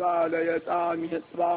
साधयतामि त्वा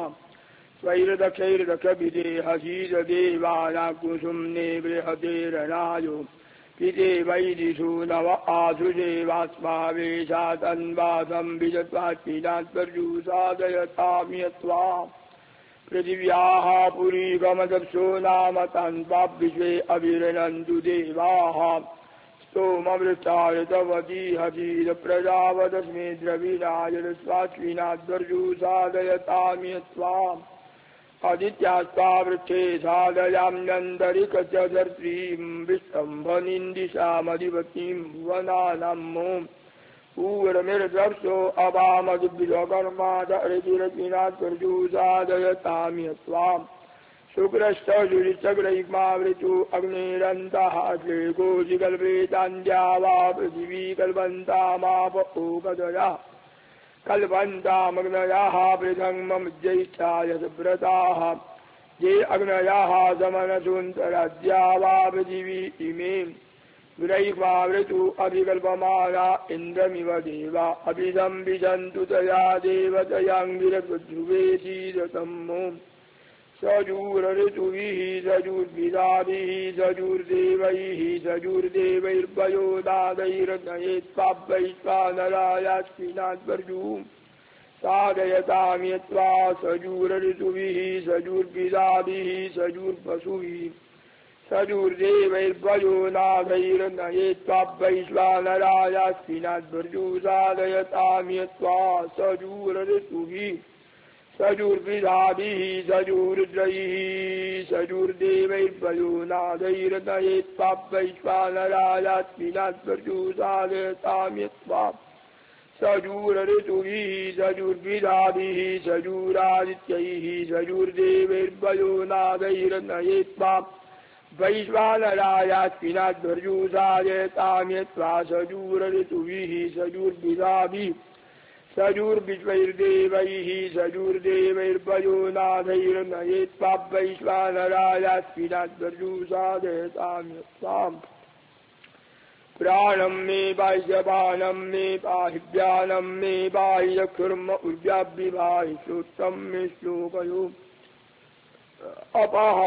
स्वैरदक्षैरदक्षभिदेहसीददेवानाकुसुम्ने बृहतेरनायो पिते वैदिषु नव आसुदेवास्मावेशा तन्वासं विजत्वात्मीनात्पर्यु साधयतामि त्वा पृथिव्याः पुरीगमदप्सो नाम तन्त्वा विश्वे अभिरनन्तु देवाः स्तोमवृष्टायतवती हसीद प्रजावदस्मे द्रविणायस्वात्मीनात्पर्यु साधयतामि त्वा आदित्यास्त्वा वृक्षे साधयाम्यन्तरिकचर्त्रीं विस्तम्भनिन्दिशामधिपतिं भुवनानां पूरमिर्द्रप्सो अवामद्विजकर्मा ऋतिरत्नात्पर्यु साधयतामि त्वा शुक्रश्चजुरिश्चग्रैग्मावृतु अग्निरन्तः श्लेकोशिकल्पेतान्द्या वा पृथिवी कल्पन्तामाप ओकदया कल्पन्तामग्नयाः पृथङ् ज्येष्ठाय सुव्रताः ये अग्नयाः समनसुन्तराद्या वा पृथिवी इमे ग्रैग्मावृतु अभिकल्पमाना इन्द्रमिव देवा अभिसंविशन्तु तया देवतयाङ्गिरध्रुवेशीरतम् सजूरऋतुभिः सजुर्विदाभिः सजुर्देवैः सजुर्देवैर्वयोदादैर्नयेत्पावैश्वानरायास्मिनात्पर्यु साधयतामि त्वा सजूरऋतुभिः सजुर्विदाभिः सजुर्पशुभिः सजुर्देवैर्वयोनादैर्नयेत्पावैश्वानरायास्मिनात्पर्यु साधयतामि त्वा सजूरऋतुभिः सजुर्विदाभिः सजुर्द्रैः सजुर्देवैर्वयोनादैर्नयेत्पावैश्वानरायास्मिनात्पर्यु साधयतामि त्वा सजूरऋतुभिः सजुर्विदाभिः सजुरादित्यैः सजुर्देवैर्वयोनादैर्नयेत्पावैश्वानरायास्मिनात्पर्यु साधयतामि त्वा सजूरऋतुभिः सजुर्विदाभिः सजुर्विश्वैर्देवैः सजुर्देवैर्वयोनादैर्नयेत्पावैश्वानरायास्मिनात्पर्यु साधयतामि त्वाम् प्राणं मे बाह्यपानं मे पाहि व्यानं मे पाहि चक्षुर्म उर्व्याभिपाहि श्रोत्रं मे श्लोकयो अपः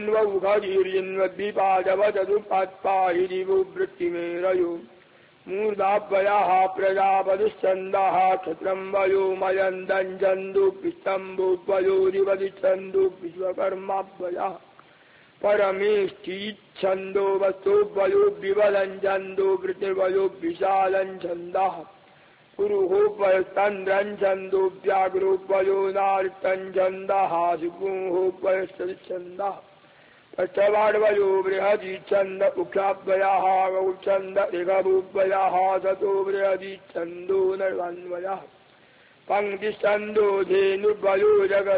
पिन्वौघधीर्यन्वद्विपादवदुपात्पाहि दिवो वृत्तिमेरयो मूर्धाभ्यः प्रजापतिश्चन्दः क्षत्रं वयो मयन्दञ्छन्दो पिष्टम्भोद्वयोरिवदिच्छन्दो विश्वकर्माभ्यः परमेष्ठीच्छन्दो वस्तुभ्यो विवलञ्छन्दो वृत्तिर्वयो विशालञ्छन्दः पुरुहोभयस्तन्द्रञ्छन्दो व्याघ्रोभयो नार्तञ्छन्दः सिंहोभयश्चन्दः पश्चवाड्वयो बृहदीच्छन्द उक्षाभ्यः गौच्छन्द ऋगभूभ्यः ततो बृहदीच्छन्दो नर्वन्वयः पङ्क्तिश्चन्दो धेनुर्वयो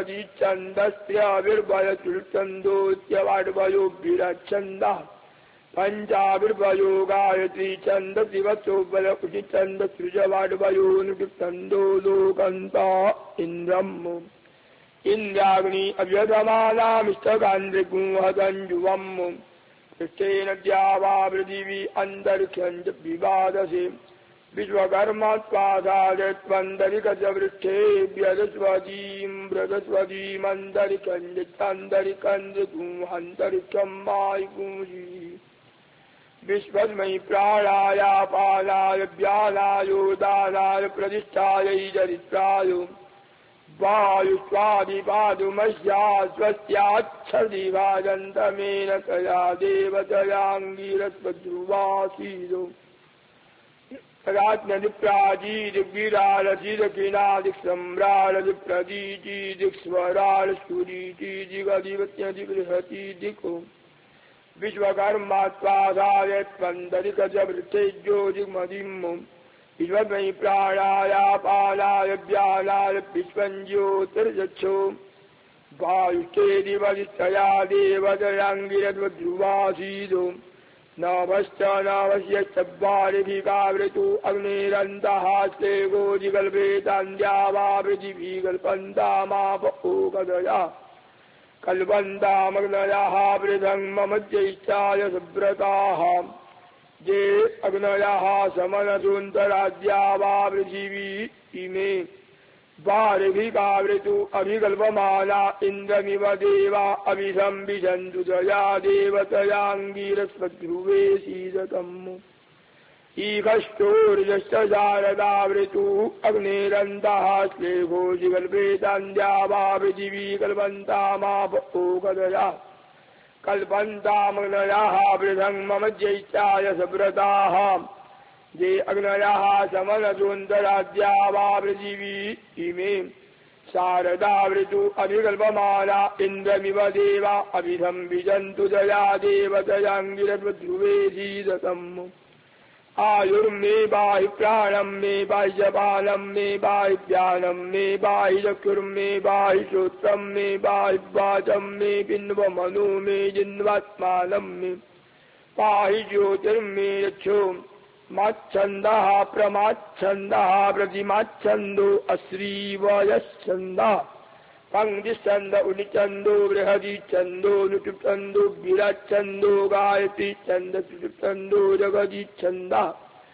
जगदीच्छन्दस्त्र्यविर्वयचुच्छन्दोत्यवाड्वयो विरच्छन्दः पञ्चाविर्वयो गायत्री छन्द त्रिवत्सोभय उचिच्छन्द सृजवाड्वयो नुच्छन्दो लोकन्ता इन्द्रम् इन्द्राग्नि अभ्यधमानामिष्टगान्ध्रिगुंहतञ्जुवम् पृष्ठेन द्यावा पृथिवी अन्तरिक्षं च विवादसे विश्वकर्मत्वासारत्वन्तरिक्षवृक्षेभ्यदस्वतीं व्रतस्वतीमन्तरिक्षं चान्तरिक्षं गुंहन्तरिक्षं मायिगुंसि विश्वस्मै प्राणाय पानाय व्यानायोदानाय प्रतिष्ठायै चरित्राय वायुष्वादिपादुमस्या स्वस्याच्छदिभाजन्तमेनकया देवतयाङ्गिरस्वध्रुवासीदो राज्ञदिप्राजीदिग्विरालचिदकिनादिक्सम्रालदिप्रतीचिदिग्स्वरालस्फुरीचिदिगधिपत्यदिबृहतीदिको विश्वकर्मात्वादायत्वन्तरिकजवृत्तेज्योतिर्मदिम् विश्वस्मै प्राणाय पानाय व्यानाय विश्वं ज्योतिर्यच्छो वायुश्चेदिवदिष्टया देवतयाङ्गिरस्वध्रुवासीदो नभश्च नभस्यश्च वारिभिकावृतो अग्निरन्तः स्तेगोजिकल्पेतान्द्या वा पृथिवी कल्पन्तामाप ओकदया कल्पन्तामग्नयः पृथङ् मम ज्येष्ठाय सुव्रताः ये अग्नयः समनसुन्तराद्या वा पृथिवी इमे वारिभिकावृतु अभिकल्पमाना इन्द्रमिव देवा अभिसंविशन्तु दया देवतयाङ्गीरस्वध्रुवे सीदतम् ईकष्टोर्यश्च शारदावृतु अग्नेरन्तः श्लेघोजिकल्पेतान्द्या वा पृथिवी कल्पन्तामाप ओकदया कल्पन्तामग्नयाः वृथङ् मम जैत्याय सव्रताः ये अग्नयाः समनसोऽन्तराद्या वा पृथिवी इमे शारदावृतु अभिकल्पमाना इन्द्रमिव देवा अभिसंविशन्तु दया देवतयाङ्गिरध्रुवे सीदतम् आयुर्मे बाहि प्राणं मे बाहि जपानं मे बाहि ज्ञानं मे बाहि चक्षुर्मे बाहि श्रोत्रं मे बाहि वाचं मे बिन्वमनो मे जिन्वात्मानं मे पाहि ज्योतिर्मे यच्छो माच्छन्दः प्रमाच्छन्दः प्रतिमाच्छन्दो अश्रीवयश्छन्दः पङ्क्तिश्चन्द उलिचन्दो बृहदिच्छन्दो नुटुप्छन्दो विराच्छन्दो गायत्रीच्छन्द सुषुप्छन्दो जगदीच्छन्दः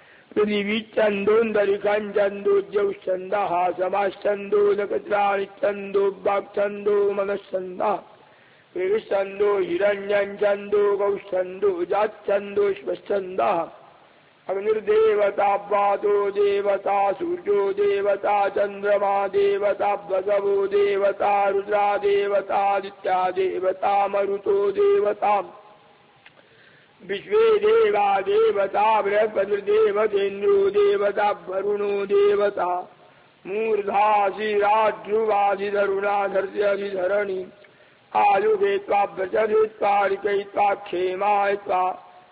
पृथिवीच्छन्दोऽन्तरिक्षाच्छन्दो ज्यौश्छन्दः समाश्छन्दो नक्षत्राणिच्छन्दो वाक्छन्दो मनश्छन्दः ऋषच्छन्दो हिरण्यच्छन्दो गौश्छन्दो जाच्छन्दो श्वश्छन्दः अग्निर्देवता वातो देवता सूर्यो देवता चन्द्रमा देवता वसवो देवता रुद्रा देवतादित्या देवता मरुतो देवता विश्वे देवा देवता बृहस्पतिर्देवतेन्द्रो देवता वरुणो देवता मूर्धाशिराध्रुवाधिधरुणाधर्ष्यधिधरणि आयुधेत्वा व्रजधेत्वा ऋकयित्वा क्षेमायित्वा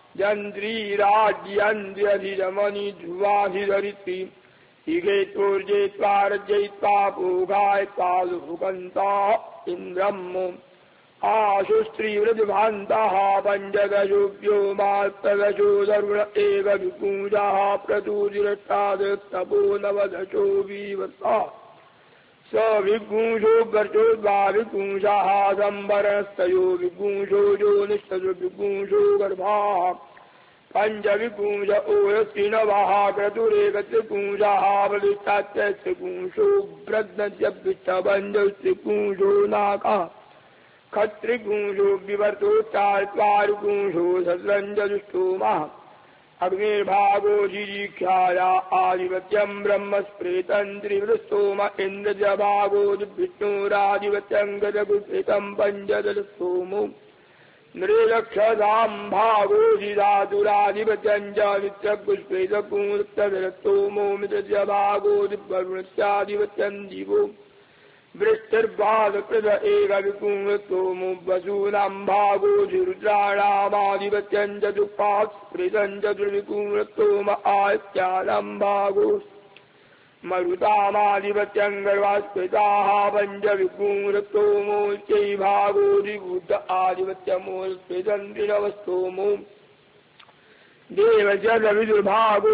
यन्द्रीराज्यन्द्र्यधिरमणि ध्रुवाधिधरित्री हिगेत्वोर्जयित्वा रजयित्वा पूगायित्वा लुहुकन्ता इन्द्रम् आशुस्त्रीवृद्भान्तः पञ्चदशोऽप्यो मास्तदशो दरुण एकविपुंसः प्रतुतिरष्टादस्तपो नवदशो विवत्सः स विपुंसो गर्जोद्वा विपुंसः संवरणस्तयो विपुंसो योनिस्तयो विपुंसो गर्भाः पञ्चविपुंस ओयस्त्रिनवः क्रतुरेकत्रिपुंसः बलिष्ठात्यस्त्रिपुंसो व्रध्नस्यभिष्टभञ्जस्त्रिपुंसो नाकः खत्रिपुंसो विवर्तोच्चार्त्वारिपुंसो सस्रञ्जजुष्टोमः अग्निर्भागो जिजीक्षाया आधिपत्यं ब्रह्मस्प्रेतं त्रिवृतस्तोम इन्द्रजभागो विष्णुराधिपत्यं गजगुप्रेतं पञ्चदशस्तोमो नृलक्षदां भागो जिधातुराधिपत्यं च नित्यपुष्पेतपुंस्तोमो मित्रजभागो वरुणस्याधिपत्यं दिवो वृष्टिर्वादकृत एकविपुंसोमो वसूनां भागो रुद्राणामाधिपत्यं चतुष्पात्स्पृतं चतुर्विपुंसोम आदित्यानां भागो मरुतामाधिपत्यं गर्भास्पृताः पञ्चविपुंसोमो चैभागो द्विबुद्ध आधिपत्यमोस्पृतं त्रिनवस्तोमो देवस्य विदुर्भागो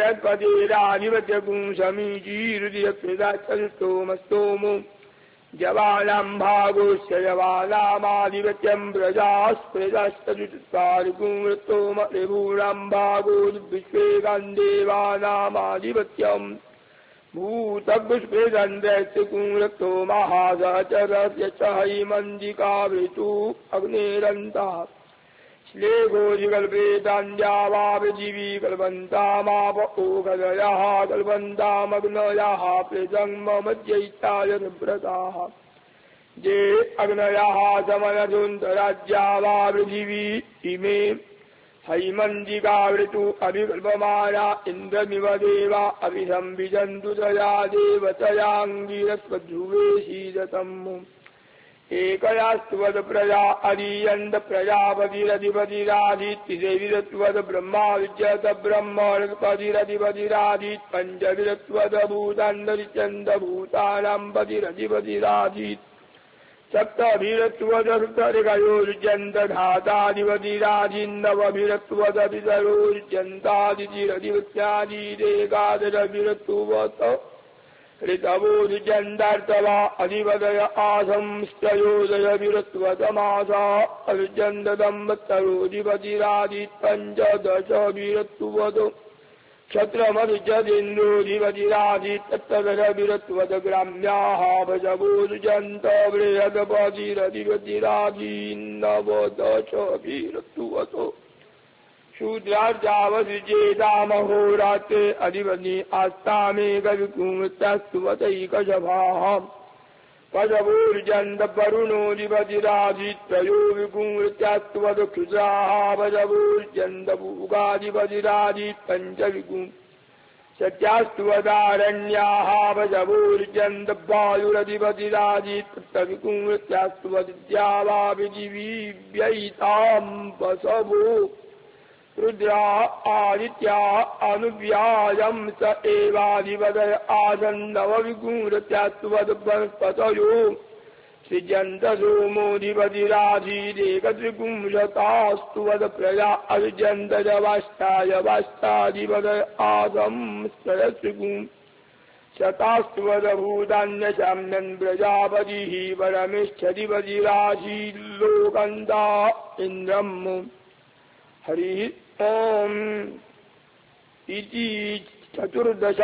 जिबृहस्पतिराधिपत्यपुंसमीजीरुदियस्पृता चतुष्टोमस्तोमो जवानां भागोस्य जवानामाधिपत्यं प्रजास्पृतश्चतुष्टारिपुंसोम ऋभूणां भागो विश्वेकान्देवानामाधिपत्यं भूतपुष्पेदन्द्रस्त्रिपुंसोमः सहचरस्य च हैमन्दिकावृतु अग्नेरन्तः श्लेघोजिकल्पेतान्द्या वा पृथिवी कल्पन्तामाप ओकदयः कल्पन्तामग्नयः पृथङ् मम जैत्याय सव्रताः ये अग्नयः समनसोऽन्तराज्या वा पृथिवी इमे हैमन्दिकावृतु अभिकल्पमाना इन्द्रमिव देवा अभिसंविशन्तु दया देवतयाङ्गीरस्वध्रुवे सीदतम् एकयास्त्वद प्रजा अदीयन्त प्रजापतिरधिपतिराधीत्तिदेविरत्वद ब्रह्मा विद्यत ब्रह्मणपतिरधिपतिराधीत् पञ्चविरत्वद भूतान्तरिचन्द भूतानां पतिरधिपतिराधीत् सप्तभिरत्वद सप्तऋषयोर्जन्त धाताधिपतिराधीन्नवभिरत्वद पितरोर्जन्तादितिरधिपत्यादिरेकादशभिरत्वद ऋतवोर्जन्तार्तवा अधिपतय आसंस्तयोदयभिरत्वतमासा अर्जन्तदम्बत्तरोधिपतिराधीत् पञ्चदशभिरत्वद क्षत्रमधिजदिन्द्रोधिपतिराधि तत्तदरविरत्वदग्राम्याः भजभूर्जन्त बृहदपतिरधिपतिराधीन्नवदशभिरत्वतो शूद्रार्जावसृजेतामहोरात्रे अधिपति आस्तामे कविकुमृतस्तुवतैकशभाः भजभूर्जन्त वरुणोऽधिपतिराधित्रयो विकुमृत्यास्तुवत क्षुद्राः भजभूर्जन्त भूगाधिपतिराधि पञ्चविकुम् सत्यास्तुवदारण्याः भजभूर्जन्त वायुरधिपतिराधि तत्तविकुमृत्यास्तुवदित्या वा पृथिवीव्ययिताम् वसवो रुद्रा आदित्या अनुव्यायं स एवाधिपतय आसन्नवविकुमृत्यास्तुवद वनस्पतयो सृजन्त सोमोऽधिपतिराधीरेकत्रिपुंशतास्तुवद प्रजा असृजन्त वाष्टाधिपतय आसं सरस्विकुम् शतास्तुवद भूतान्यशाम्यन् प्रजापतिः परमेष्ठधिपतिराधीर्लोकन्ता इन्द्रम् हरिः ओम् इति चतुर्दश